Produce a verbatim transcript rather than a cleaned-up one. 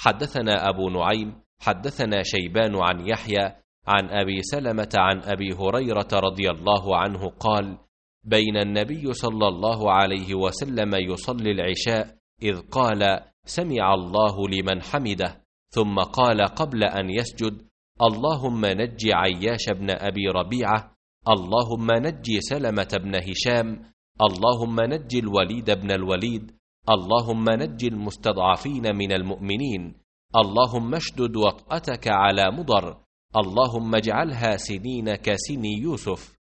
حدثنا أبو نعيم حدثنا شيبان عن يحيى عن أبي سلمة عن أبي هريرة رضي الله عنه قال: بين النبي صلى الله عليه وسلم يصلي العشاء إذ قال: سمع الله لمن حمده، ثم قال قبل أن يسجد: اللهم نج عياش بن أبي ربيعة، اللهم نج سلمة بن هشام، اللهم نج الوليد بن الوليد، اللهم نج المستضعفين من المؤمنين، اللهم اشدد وطأتك على مضر، اللهم اجعلها سنين كسني يوسف.